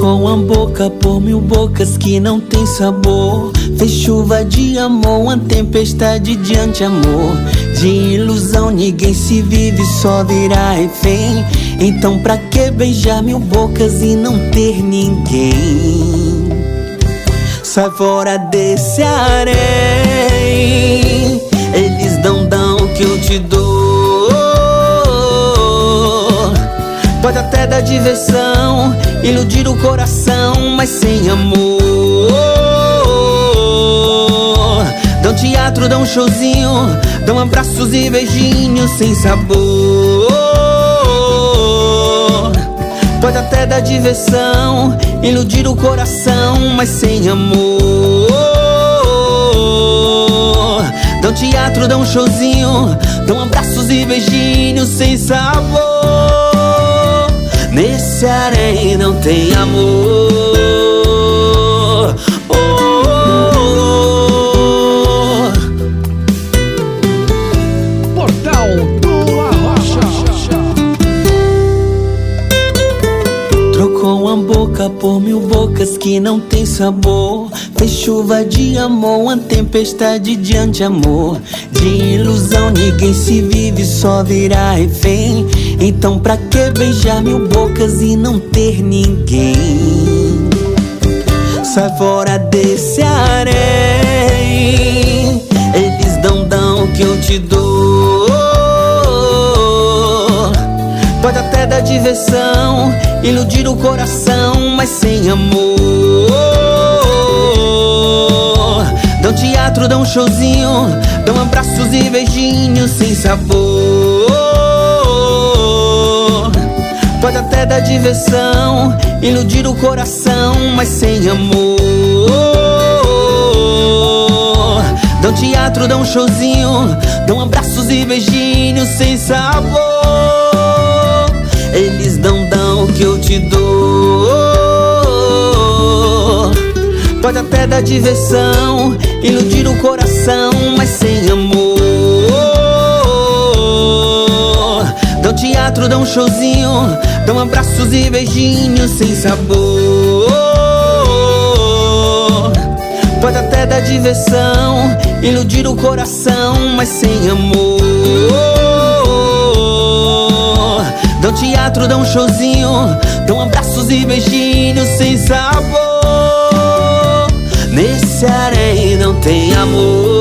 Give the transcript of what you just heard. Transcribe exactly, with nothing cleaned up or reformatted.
Trocou a boca por mil bocas que não tem sabor. Fez chuva de amor, uma tempestade de anti-amor. De ilusão ninguém se vive, só virá refém. Então pra que beijar mil bocas e não ter ninguém? Sai fora desse harém. Eles não dão o que eu te dou. Pode até dar diversão, iludir o coração, mas sem amor. Dão teatro, dão showzinho, dão abraços e beijinhos sem sabor. Pode até dar diversão, iludir o coração, mas sem amor. Dão teatro, dão showzinho, dão abraços e beijinhos sem sabor. Nesse harém não tem amor. Oh, oh, oh. Portal do Arrocha. Trocou a boca por mil bocas que não tem sabor. Fez chuva de amor, uma tempestade de anti-amor. De ilusão ninguém se vive, só virá refém. Então pra que beijar mil bocas e não ter ninguém? Sai fora desse harém. Eles não dão o que eu te dou. Pode até dar diversão, iludir o coração, mas sem amor. Dão teatro, dão showzinho, dão abraços e beijinhos sem sabor. Pode até dar diversão, iludir o coração, mas sem amor. Dão teatro, dão showzinho, dão abraços e beijinhos sem sabor. Eles não dão o que eu te dou. Pode até dar diversão, iludir o coração, mas sem amor. Dão teatro, dão showzinho, dão abraços e beijinhos sem sabor. Pode até dar diversão, iludir o coração, mas sem amor. Dão teatro, dão showzinho, dão abraços e beijinhos sem sabor. Nesse harém não tem amor.